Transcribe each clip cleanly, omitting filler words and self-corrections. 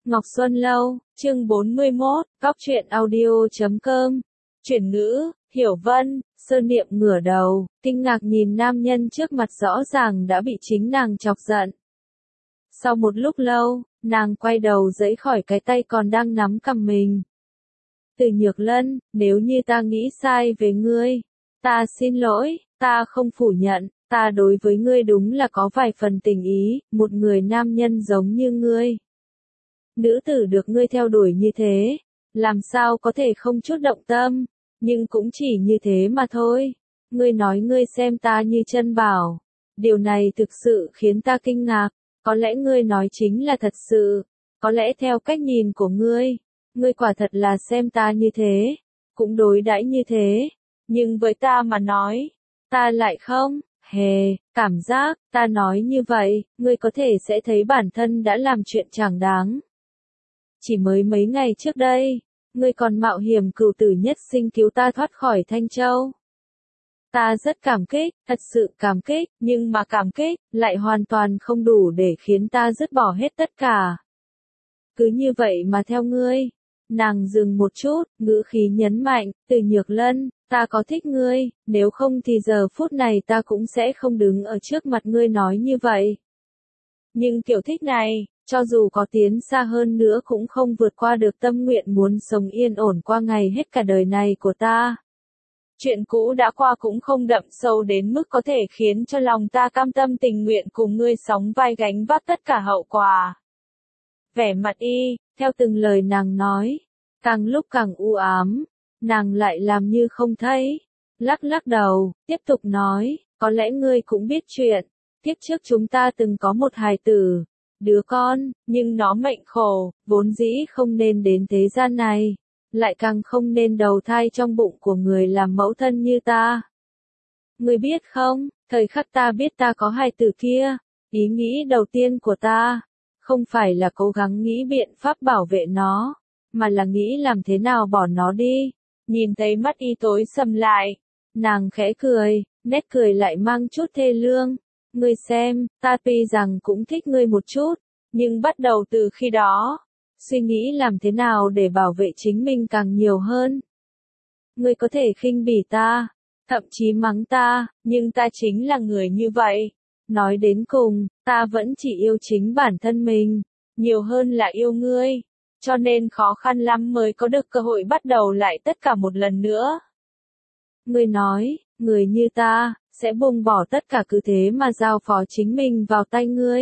Ngọc Xuân Lâu, chương 41, Góc truyện audio.com. Chuyển ngữ, Hiểu Vân, Sơ Niệm ngửa đầu, kinh ngạc nhìn nam nhân trước mặt rõ ràng đã bị chính nàng chọc giận. Sau một lúc lâu, nàng quay đầu giãy khỏi cái tay còn đang nắm cầm mình. Từ Nhược Lân, nếu như ta nghĩ sai về ngươi, ta xin lỗi, ta không phủ nhận, ta đối với ngươi đúng là có vài phần tình ý, một người nam nhân giống như ngươi. Nữ tử được ngươi theo đuổi như thế, làm sao có thể không chút động tâm, nhưng cũng chỉ như thế mà thôi. Ngươi nói ngươi xem ta như chân bảo, điều này thực sự khiến ta kinh ngạc, có lẽ ngươi nói chính là thật sự, có lẽ theo cách nhìn của ngươi, ngươi quả thật là xem ta như thế, cũng đối đãi như thế, nhưng với ta mà nói, ta lại không. Hề, cảm giác, ta nói như vậy, ngươi có thể sẽ thấy bản thân đã làm chuyện chẳng đáng. Chỉ mới mấy ngày trước đây, ngươi còn mạo hiểm cửu tử nhất sinh cứu ta thoát khỏi Thanh Châu. Ta rất cảm kích, thật sự cảm kích, nhưng mà cảm kích, lại hoàn toàn không đủ để khiến ta dứt bỏ hết tất cả. Cứ như vậy mà theo ngươi. Nàng dừng một chút, ngữ khí nhấn mạnh, Từ Nhược Lân, ta có thích ngươi, nếu không thì giờ phút này ta cũng sẽ không đứng ở trước mặt ngươi nói như vậy. Nhưng kiểu thích này, cho dù có tiến xa hơn nữa cũng không vượt qua được tâm nguyện muốn sống yên ổn qua ngày hết cả đời này của ta. Chuyện cũ đã qua cũng không đậm sâu đến mức có thể khiến cho lòng ta cam tâm tình nguyện cùng ngươi sóng vai gánh vác tất cả hậu quả. Vẻ mặt y, theo từng lời nàng nói, càng lúc càng u ám, nàng lại làm như không thấy, lắc lắc đầu, tiếp tục nói, có lẽ ngươi cũng biết chuyện, kiếp trước chúng ta từng có một hài tử, đứa con, nhưng nó mệnh khổ, vốn dĩ không nên đến thế gian này, lại càng không nên đầu thai trong bụng của người làm mẫu thân như ta. Ngươi biết không, thời khắc ta biết ta có hài tử kia, ý nghĩ đầu tiên của ta, không phải là cố gắng nghĩ biện pháp bảo vệ nó, mà là nghĩ làm thế nào bỏ nó đi. Nhìn thấy mắt y tối sầm lại, nàng khẽ cười, nét cười lại mang chút thê lương. Ngươi xem, ta tuy rằng cũng thích ngươi một chút, nhưng bắt đầu từ khi đó, suy nghĩ làm thế nào để bảo vệ chính mình càng nhiều hơn. Ngươi có thể khinh bỉ ta, thậm chí mắng ta, nhưng ta chính là người như vậy. Nói đến cùng, ta vẫn chỉ yêu chính bản thân mình, nhiều hơn là yêu ngươi, cho nên khó khăn lắm mới có được cơ hội bắt đầu lại tất cả một lần nữa. Ngươi nói, người như ta, sẽ buông bỏ tất cả cứ thế mà giao phó chính mình vào tay ngươi.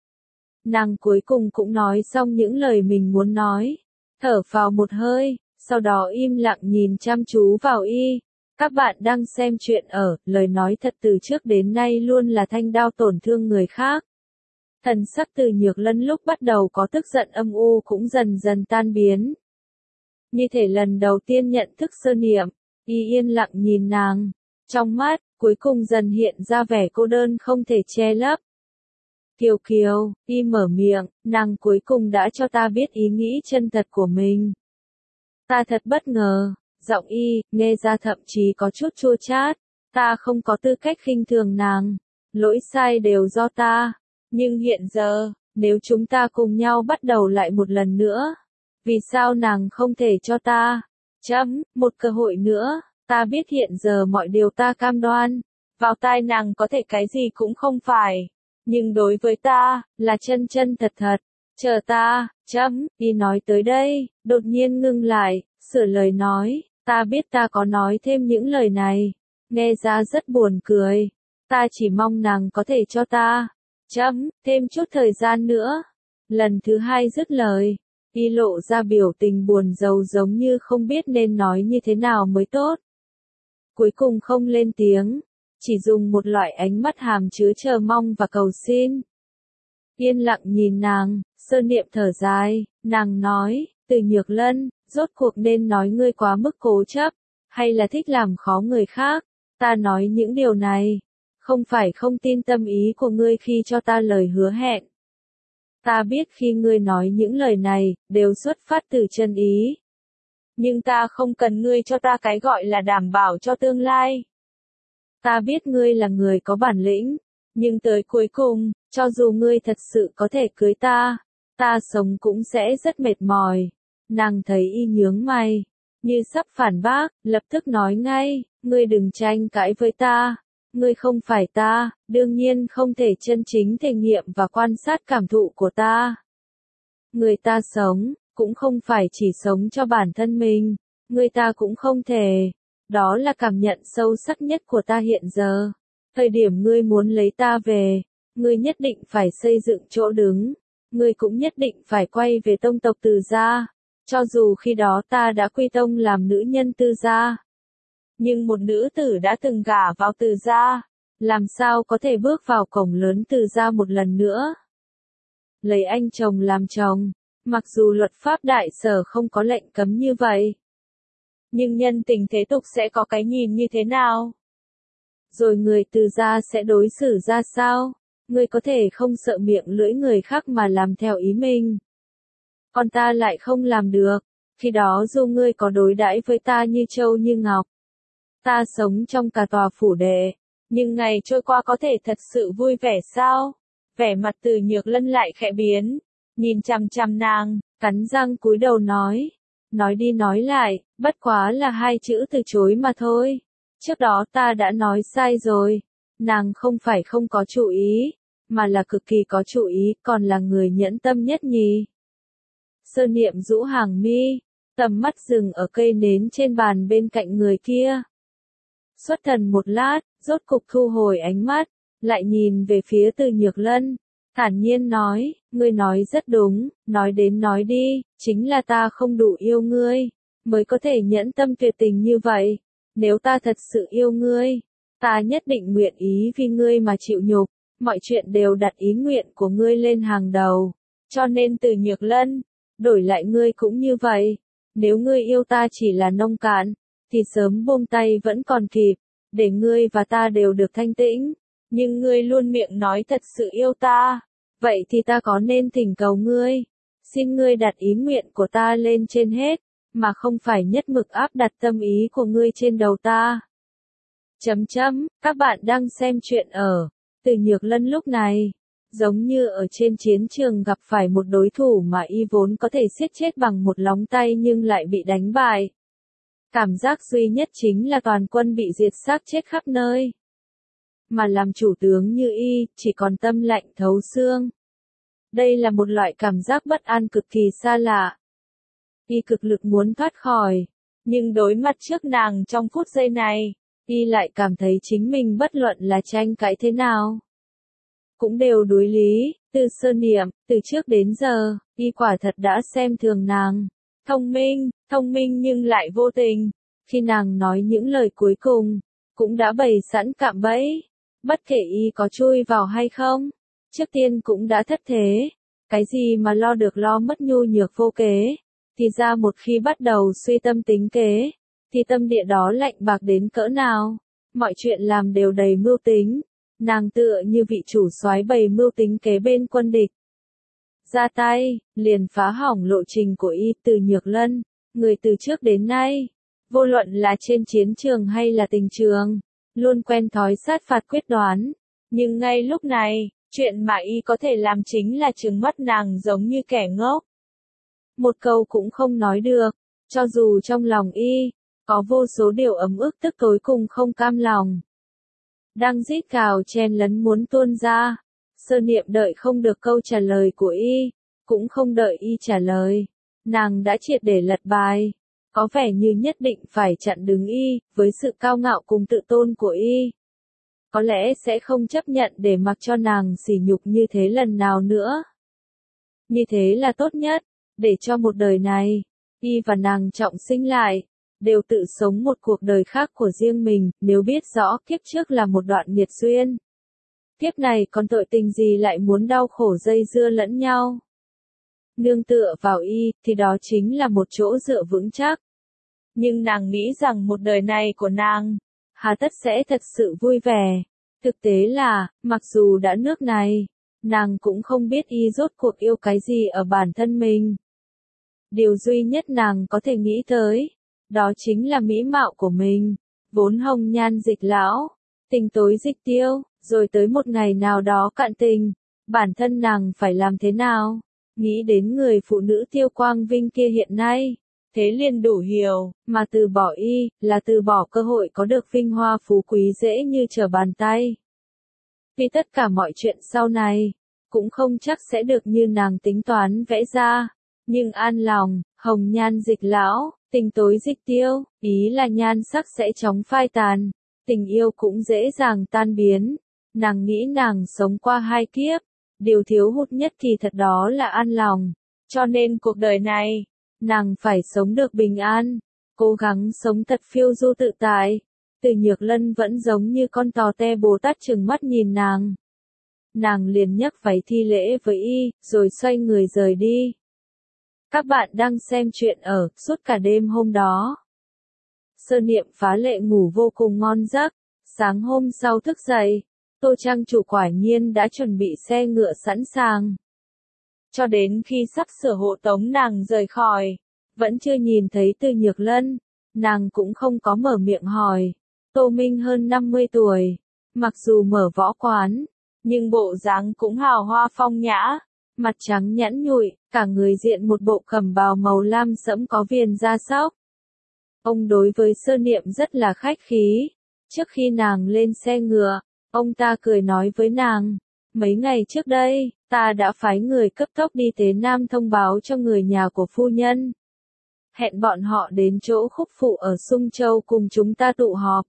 Nàng cuối cùng cũng nói xong những lời mình muốn nói, thở phào một hơi, sau đó im lặng nhìn chăm chú vào y. Các bạn đang xem chuyện ở, lời nói thật từ trước đến nay luôn là thanh đao tổn thương người khác. Thần sắc Từ Nhược Lân lúc bắt đầu có tức giận âm u cũng dần dần tan biến. Như thể lần đầu tiên nhận thức Sơ Niệm, y yên lặng nhìn nàng, trong mắt, cuối cùng dần hiện ra vẻ cô đơn không thể che lấp. Kiều Kiều, y mở miệng, nàng cuối cùng đã cho ta biết ý nghĩ chân thật của mình. Ta thật bất ngờ, giọng y, nghe ra thậm chí có chút chua chát, ta không có tư cách khinh thường nàng, lỗi sai đều do ta, nhưng hiện giờ, nếu chúng ta cùng nhau bắt đầu lại một lần nữa, vì sao nàng không thể cho ta, một cơ hội nữa, ta biết hiện giờ mọi điều ta cam đoan, vào tai nàng có thể cái gì cũng không phải, nhưng đối với ta, là chân chân thật thật, chờ ta, y nói tới đây, đột nhiên ngưng lại, sửa lời nói, ta biết ta có nói thêm những lời này, nghe ra rất buồn cười, ta chỉ mong nàng có thể cho ta, thêm chút thời gian nữa. Lần thứ hai dứt lời, y lộ ra biểu tình buồn rầu giống như không biết nên nói như thế nào mới tốt. Cuối cùng không lên tiếng, chỉ dùng một loại ánh mắt hàm chứa chờ mong và cầu xin. Yên lặng nhìn nàng, Sơ Niệm thở dài, nàng nói, Từ Nhược Lân, rốt cuộc nên nói ngươi quá mức cố chấp, hay là thích làm khó người khác, ta nói những điều này, không phải không tin tâm ý của ngươi khi cho ta lời hứa hẹn. Ta biết khi ngươi nói những lời này, đều xuất phát từ chân ý. Nhưng ta không cần ngươi cho ta cái gọi là đảm bảo cho tương lai. Ta biết ngươi là người có bản lĩnh, nhưng tới cuối cùng, cho dù ngươi thật sự có thể cưới ta, Ta sống cũng sẽ rất mệt mỏi. Nàng thấy y nhướng mày, như sắp phản bác, lập tức nói ngay, ngươi đừng tranh cãi với ta. Ngươi không phải ta, đương nhiên không thể chân chính thể nghiệm và quan sát cảm thụ của ta. Người ta sống, cũng không phải chỉ sống cho bản thân mình, người ta cũng không thể. Đó là cảm nhận sâu sắc nhất của ta hiện giờ. Thời điểm ngươi muốn lấy ta về, ngươi nhất định phải xây dựng chỗ đứng, ngươi cũng nhất định phải quay về tông tộc Từ gia, cho dù khi đó ta đã quy tông làm nữ nhân Từ gia. Nhưng một nữ tử đã từng gả vào Từ gia, làm sao có thể bước vào cổng lớn Từ gia một lần nữa? Lấy anh chồng làm chồng, mặc dù luật pháp đại sở không có lệnh cấm như vậy, nhưng nhân tình thế tục sẽ có cái nhìn như thế nào? Rồi người Từ gia sẽ đối xử ra sao? Ngươi có thể không sợ miệng lưỡi người khác mà làm theo ý mình. Còn ta lại không làm được, khi đó dù ngươi có đối đãi với ta như châu như ngọc. Ta sống trong cả tòa phủ đệ, nhưng ngày trôi qua có thể thật sự vui vẻ sao? Vẻ mặt Từ Nhược Lân lại khẽ biến, nhìn chằm chằm nàng, cắn răng cúi đầu nói. Nói đi nói lại, bất quá là hai chữ từ chối mà thôi. Trước đó ta đã nói sai rồi. Nàng không phải không có chủ ý, mà là cực kỳ có chủ ý, còn là người nhẫn tâm nhất nhì. Sơ Niệm rũ hàng mi, tầm mắt dừng ở cây nến trên bàn bên cạnh người kia. Xuất thần một lát, rốt cục thu hồi ánh mắt, lại nhìn về phía Từ Nhược Lân, thản nhiên nói, ngươi nói rất đúng, nói đến nói đi, chính là ta không đủ yêu ngươi, mới có thể nhẫn tâm tuyệt tình như vậy. Nếu ta thật sự yêu ngươi, ta nhất định nguyện ý vì ngươi mà chịu nhục, mọi chuyện đều đặt ý nguyện của ngươi lên hàng đầu. Cho nên Từ Nhược Lân, đổi lại ngươi cũng như vậy. Nếu ngươi yêu ta chỉ là nông cạn, thì sớm buông tay vẫn còn kịp, để ngươi và ta đều được thanh tĩnh. Nhưng ngươi luôn miệng nói thật sự yêu ta, vậy thì ta có nên thỉnh cầu ngươi, xin ngươi đặt ý nguyện của ta lên trên hết, mà không phải nhất mực áp đặt tâm ý của ngươi trên đầu ta. Các bạn đang xem chuyện ở Từ Nhược Lân lúc này, giống như ở trên chiến trường gặp phải một đối thủ mà y vốn có thể giết chết bằng một lóng tay nhưng lại bị đánh bại. Cảm giác duy nhất chính là toàn quân bị diệt xác chết khắp nơi. Mà làm chủ tướng như y, chỉ còn tâm lạnh thấu xương. Đây là một loại cảm giác bất an cực kỳ xa lạ. Y cực lực muốn thoát khỏi, nhưng đối mặt trước nàng trong phút giây này, y lại cảm thấy chính mình bất luận là tranh cãi thế nào cũng đều đối lý. Từ Sơ Niệm, từ trước đến giờ, y quả thật đã xem thường nàng. Thông minh nhưng lại vô tình. Khi nàng nói những lời cuối cùng, cũng đã bày sẵn cạm bẫy. Bất kể y có chui vào hay không, trước tiên cũng đã thất thế. Cái gì mà lo được lo mất nhu nhược vô kế, thì ra một khi bắt đầu suy tâm tính kế, thì tâm địa đó lạnh bạc đến cỡ nào. Mọi chuyện làm đều đầy mưu tính. Nàng tựa như vị chủ soái bày mưu tính kế bên quân địch. Ra tay, liền phá hỏng lộ trình của y. Từ Nhược Lân, người từ trước đến nay, vô luận là trên chiến trường hay là tình trường, luôn quen thói sát phạt quyết đoán. Nhưng ngay lúc này, chuyện mà y có thể làm chính là trừng mắt nàng giống như kẻ ngốc. Một câu cũng không nói được, cho dù trong lòng y, có vô số điều ấm ức tức tối cùng không cam lòng. Đang rít gào chen lấn muốn tuôn ra, Sơ Niệm đợi không được câu trả lời của y, cũng không đợi y trả lời. Nàng đã triệt để lật bài, có vẻ như nhất định phải chặn đứng y, với sự cao ngạo cùng tự tôn của y. Có lẽ sẽ không chấp nhận để mặc cho nàng sỉ nhục như thế lần nào nữa. Như thế là tốt nhất, để cho một đời này, y và nàng trọng sinh lại, đều tự sống một cuộc đời khác của riêng mình. Nếu biết rõ kiếp trước là một đoạn nghiệt duyên, kiếp này còn tội tình gì lại muốn đau khổ dây dưa lẫn nhau. Nương tựa vào y, thì đó chính là một chỗ dựa vững chắc. Nhưng nàng nghĩ rằng một đời này của nàng, hà tất sẽ thật sự vui vẻ. Thực tế là, mặc dù đã nước này, nàng cũng không biết y rốt cuộc yêu cái gì ở bản thân mình. Điều duy nhất nàng có thể nghĩ tới, đó chính là mỹ mạo của mình, vốn hồng nhan dịch lão, tình tối dịch tiêu, rồi tới một ngày nào đó cạn tình, bản thân nàng phải làm thế nào? nghĩ đến người phụ nữ Tiêu Quang Vinh kia hiện nay, thế liền đủ hiểu, mà từ bỏ y, là từ bỏ cơ hội có được vinh hoa phú quý dễ như trở bàn tay. Vì tất cả mọi chuyện sau này, cũng không chắc sẽ được như nàng tính toán vẽ ra, nhưng an lòng, hồng nhan dịch lão, tình tối dịch tiêu, ý là nhan sắc sẽ chóng phai tàn, tình yêu cũng dễ dàng tan biến. Nàng nghĩ nàng sống qua 2 kiếp, điều thiếu hụt nhất thì thật đó là an lòng, cho nên cuộc đời này, nàng phải sống được bình an, cố gắng sống thật phiêu du tự tại. Từ Nhược Lân vẫn giống như con tò te Bồ Tát trừng mắt nhìn nàng. Nàng liền nhấc váy thi lễ với y, rồi xoay người rời đi. Các bạn đang xem chuyện ở Suốt Cả Đêm Hôm Đó. Sơ Niệm phá lệ ngủ vô cùng ngon giấc. Sáng hôm sau thức dậy, Tô Trang chủ quả nhiên đã chuẩn bị xe ngựa sẵn sàng. Cho đến khi sắp sửa hộ tống nàng rời khỏi, vẫn chưa nhìn thấy Từ Nhược Lân, nàng cũng không có mở miệng hỏi. Tô Minh hơn 50 tuổi, mặc dù mở võ quán, nhưng bộ dáng cũng hào hoa phong nhã, mặt trắng nhẵn nhụi, cả người diện một bộ cẩm bào màu lam sẫm có viền da sóc. Ông đối với Sơ Niệm rất là khách khí. Trước khi nàng lên xe ngựa, ông ta cười nói với nàng, mấy ngày trước đây, ta đã phái người cấp tốc đi Tế Nam thông báo cho người nhà của phu nhân. Hẹn bọn họ đến chỗ Khúc Phụ ở Sung Châu cùng chúng ta tụ họp.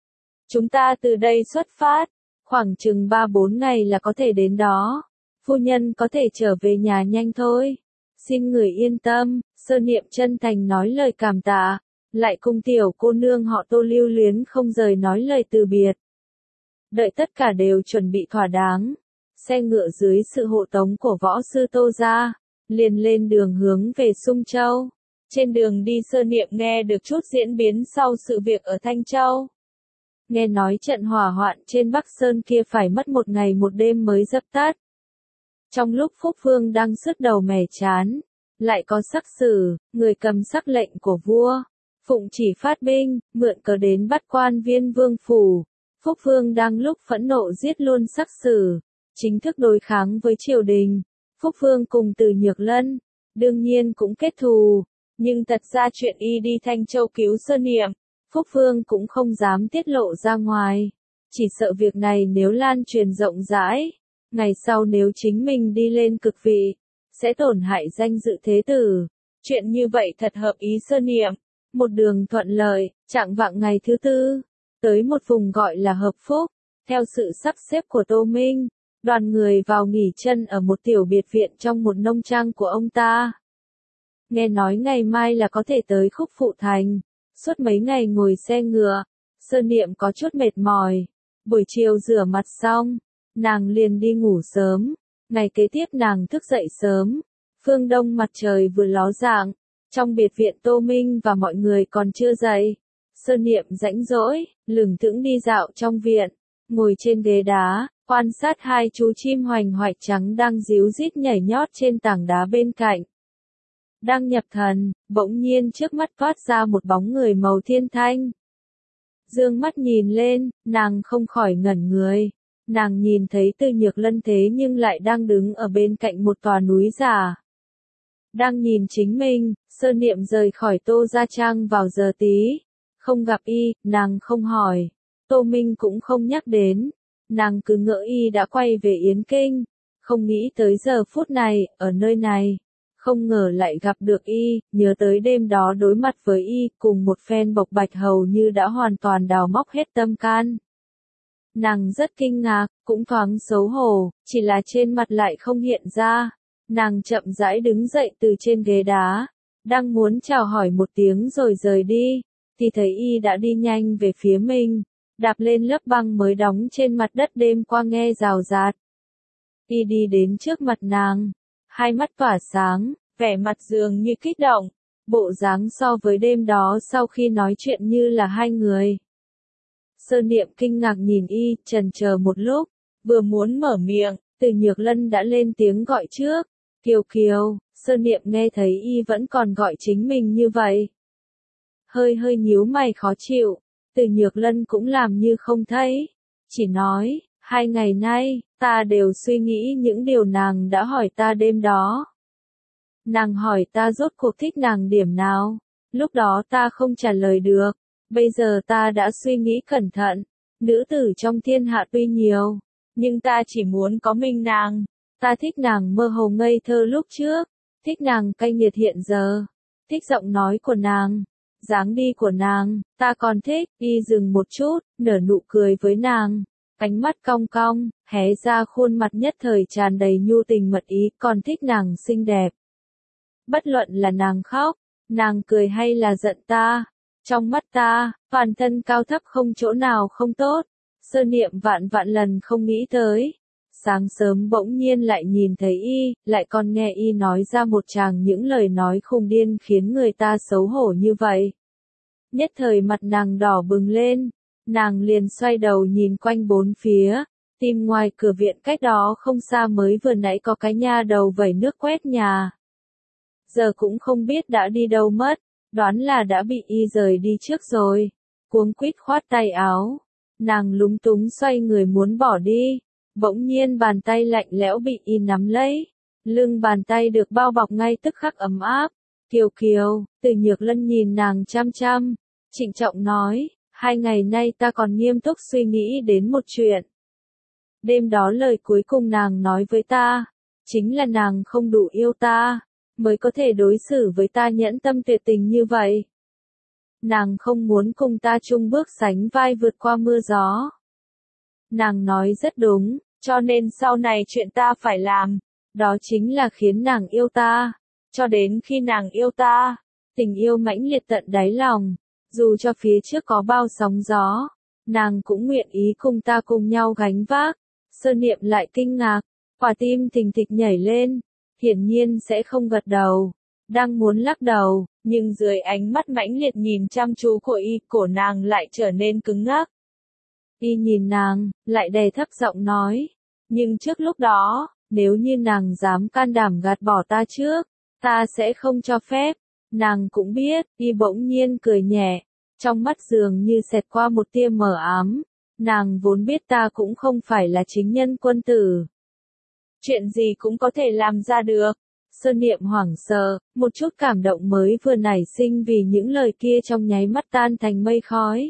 Chúng ta từ đây xuất phát, khoảng chừng 3-4 ngày là có thể đến đó. Phu nhân có thể trở về nhà nhanh thôi. Xin người yên tâm, Sơ Niệm chân thành nói lời cảm tạ, lại cùng tiểu cô nương họ Tô lưu luyến không rời nói lời từ biệt. Đợi tất cả đều chuẩn bị thỏa đáng, xe ngựa dưới sự hộ tống của võ sư Tô gia, liền lên đường hướng về Sung Châu. Trên đường đi Sơ Niệm nghe được chút diễn biến sau sự việc ở Thanh Châu. Nghe nói trận hỏa hoạn trên Bắc Sơn kia phải mất 1 ngày 1 đêm mới dập tắt. Trong lúc Phúc Vương đang sứt đầu mẻ chán, lại có sắc sử, người cầm sắc lệnh của vua, phụng chỉ phát binh, mượn cớ đến bắt quan Viên Vương phủ. Phúc Vương đang lúc phẫn nộ giết luôn sắc sử, chính thức đối kháng với triều đình. Phúc Vương cùng Từ Nhược Lân, đương nhiên cũng kết thù, nhưng thật ra chuyện y đi Thanh Châu cứu Sơ Niệm, Phúc Vương cũng không dám tiết lộ ra ngoài, chỉ sợ việc này nếu lan truyền rộng rãi, ngày sau nếu chính mình đi lên cực vị, sẽ tổn hại danh dự thế tử. Chuyện như vậy thật hợp ý Sơ Niệm, một đường thuận lợi, chạng vạng ngày thứ 4, tới một vùng gọi là Hợp Phúc, theo sự sắp xếp của Tô Minh, đoàn người vào nghỉ chân ở một tiểu biệt viện trong một nông trang của ông ta. Nghe nói ngày mai là có thể tới Khúc Phụ Thành. Suốt mấy ngày ngồi xe ngựa, Sơ Niệm có chút mệt mỏi. Buổi chiều rửa mặt xong, nàng liền đi ngủ sớm. Ngày kế tiếp nàng thức dậy sớm. Phương đông mặt trời vừa ló dạng. Trong biệt viện Tô Minh và mọi người còn chưa dậy. Sơ Niệm rãnh rỗi, lửng thững đi dạo trong viện. Ngồi trên ghế đá, quan sát 2 chú chim hoành hoạch trắng đang ríu rít nhảy nhót trên tảng đá bên cạnh. Đang nhập thần, bỗng nhiên trước mắt toát ra một bóng người màu thiên thanh. Dương mắt nhìn lên, nàng không khỏi ngẩn người. Nàng nhìn thấy Từ Nhược Lân thế nhưng lại đang đứng ở bên cạnh một tòa núi giả. Đang nhìn chính mình, Sơ Niệm rời khỏi Tô gia trang vào giờ tí. Không gặp y, nàng không hỏi. Tô Minh cũng không nhắc đến. Nàng cứ ngỡ y đã quay về Yến Kinh. Không nghĩ tới giờ phút này, ở nơi này. Không ngờ lại gặp được y, nhớ tới đêm đó đối mặt với y, cùng một phen bộc bạch hầu như đã hoàn toàn đào móc hết tâm can. Nàng rất kinh ngạc, cũng thoáng xấu hổ, chỉ là trên mặt lại không hiện ra. Nàng chậm rãi đứng dậy từ trên ghế đá, đang muốn chào hỏi một tiếng rồi rời đi, thì thấy y đã đi nhanh về phía mình, đạp lên lớp băng mới đóng trên mặt đất đêm qua nghe rào rạt. Y đi đến trước mặt nàng. Hai mắt tỏa sáng, vẻ mặt dường như kích động, bộ dáng so với đêm đó sau khi nói chuyện như là 2 người. Sơ Niệm kinh ngạc nhìn y, chần chờ một lúc, vừa muốn mở miệng, Từ Nhược Lân đã lên tiếng gọi trước. Kiều Kiều. Sơ Niệm nghe thấy y vẫn còn gọi chính mình như vậy. Hơi nhíu mày khó chịu, Từ Nhược Lân cũng làm như không thấy, chỉ nói, 2 ngày nay, ta đều suy nghĩ những điều nàng đã hỏi ta đêm đó. Nàng hỏi ta rốt cuộc thích nàng điểm nào. Lúc đó ta không trả lời được. Bây giờ ta đã suy nghĩ cẩn thận. Nữ tử trong thiên hạ tuy nhiều, nhưng ta chỉ muốn có mình nàng. Ta thích nàng mơ hồ ngây thơ lúc trước, thích nàng cay nghiệt hiện giờ, thích giọng nói của nàng, dáng đi của nàng, ta còn thích. Y dừng một chút, nở nụ cười với nàng, ánh mắt cong cong, hé ra khuôn mặt nhất thời tràn đầy nhu tình mật ý, còn thích nàng xinh đẹp. Bất luận là nàng khóc, nàng cười hay là giận ta, trong mắt ta, toàn thân cao thấp không chỗ nào không tốt. Sơ Niệm vạn vạn lần không nghĩ tới. Sáng sớm bỗng nhiên lại nhìn thấy y, lại còn nghe y nói ra một tràng những lời nói khùng điên khiến người ta xấu hổ như vậy. Nhất thời mặt nàng đỏ bừng lên, nàng liền xoay đầu nhìn quanh bốn phía, tìm ngoài cửa viện cách đó không xa mới vừa nãy có cái nha đầu vẩy nước quét nhà. Giờ cũng không biết đã đi đâu mất, đoán là đã bị y rời đi trước rồi. Cuống quýt khoát tay áo, nàng lúng túng xoay người muốn bỏ đi. Bỗng nhiên bàn tay lạnh lẽo bị y nắm lấy, lưng bàn tay được bao bọc ngay tức khắc ấm áp. Kiều Kiều, Từ Nhược Lân nhìn nàng chăm chăm, trịnh trọng nói, 2 ngày nay ta còn nghiêm túc suy nghĩ đến một chuyện. Đêm đó lời cuối cùng nàng nói với ta, chính là nàng không đủ yêu ta, mới có thể đối xử với ta nhẫn tâm tuyệt tình như vậy. Nàng không muốn cùng ta chung bước sánh vai vượt qua mưa gió. Nàng nói rất đúng. Cho nên sau này chuyện ta phải làm, đó chính là khiến nàng yêu ta. Cho đến khi nàng yêu ta, tình yêu mãnh liệt tận đáy lòng, dù cho phía trước có bao sóng gió, nàng cũng nguyện ý cùng ta cùng nhau gánh vác. Sơ Niệm lại kinh ngạc, quả tim thình thịch nhảy lên, hiển nhiên sẽ không gật đầu, đang muốn lắc đầu, nhưng dưới ánh mắt mãnh liệt nhìn chăm chú của y, cổ nàng lại trở nên cứng ngắc. Y nhìn nàng, lại đè thấp giọng nói, nhưng trước lúc đó, nếu như nàng dám can đảm gạt bỏ ta trước, ta sẽ không cho phép. Nàng cũng biết. Y bỗng nhiên cười nhẹ, trong mắt dường như xẹt qua một tia mờ ám. Nàng vốn biết ta cũng không phải là chính nhân quân tử. Chuyện gì cũng có thể làm ra được. Sơ Niệm hoảng sợ, một chút cảm động mới vừa nảy sinh vì những lời kia trong nháy mắt tan thành mây khói.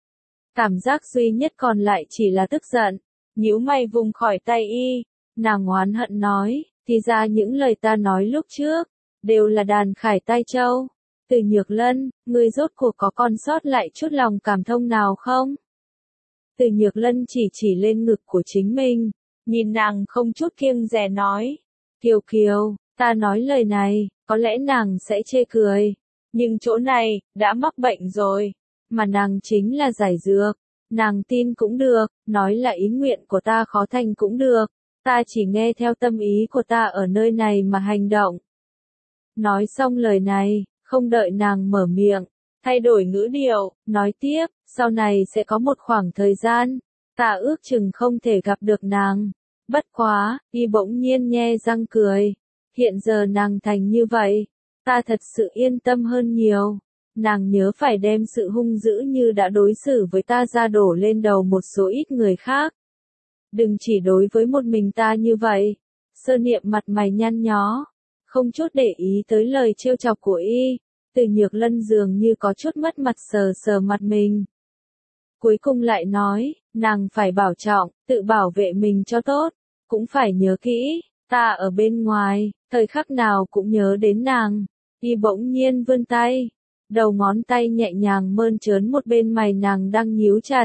Cảm giác duy nhất còn lại chỉ là tức giận, nhíu mày vùng khỏi tay y, nàng oán hận nói, thì ra những lời ta nói lúc trước, đều là đàn khải tai châu. Từ Nhược Lân, ngươi rốt cuộc có còn sót lại chút lòng cảm thông nào không? Từ Nhược Lân chỉ lên ngực của chính mình, nhìn nàng không chút kiêng dè nói, Kiều Kiều, ta nói lời này, có lẽ nàng sẽ chê cười, nhưng chỗ này, đã mắc bệnh rồi. Mà nàng chính là giải dược, nàng tin cũng được, nói là ý nguyện của ta khó thành cũng được, ta chỉ nghe theo tâm ý của ta ở nơi này mà hành động. Nói xong lời này, không đợi nàng mở miệng, thay đổi ngữ điệu, nói tiếp, sau này sẽ có một khoảng thời gian, ta ước chừng không thể gặp được nàng. Bất quá, y bỗng nhiên nhe răng cười, hiện giờ nàng thành như vậy, ta thật sự yên tâm hơn nhiều. Nàng nhớ phải đem sự hung dữ như đã đối xử với ta ra đổ lên đầu một số ít người khác. Đừng chỉ đối với một mình ta như vậy. Sơ Niệm mặt mày nhăn nhó, không chút để ý tới lời trêu chọc của y. Từ Nhược Lân dường như có chút mất mặt sờ sờ mặt mình. Cuối cùng lại nói, nàng phải bảo trọng, tự bảo vệ mình cho tốt, cũng phải nhớ kỹ, ta ở bên ngoài, thời khắc nào cũng nhớ đến nàng. Y bỗng nhiên vươn tay. Đầu ngón tay nhẹ nhàng mơn trớn một bên mày nàng đang nhíu chặt.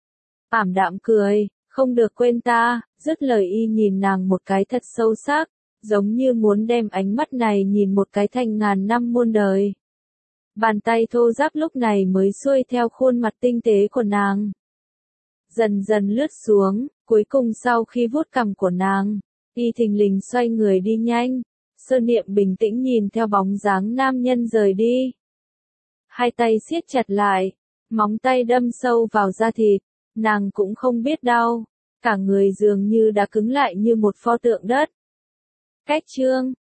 Ảm đạm cười, không được quên ta, dứt lời y nhìn nàng một cái thật sâu sắc, giống như muốn đem ánh mắt này nhìn một cái thành ngàn năm muôn đời. Bàn tay thô ráp lúc này mới xuôi theo khuôn mặt tinh tế của nàng. Dần dần lướt xuống, cuối cùng sau khi vuốt cằm của nàng, y thình lình xoay người đi nhanh. Sơ Niệm bình tĩnh nhìn theo bóng dáng nam nhân rời đi. Hai tay siết chặt lại, móng tay đâm sâu vào da thịt, nàng cũng không biết đau, cả người dường như đã cứng lại như một pho tượng đất. Cách chương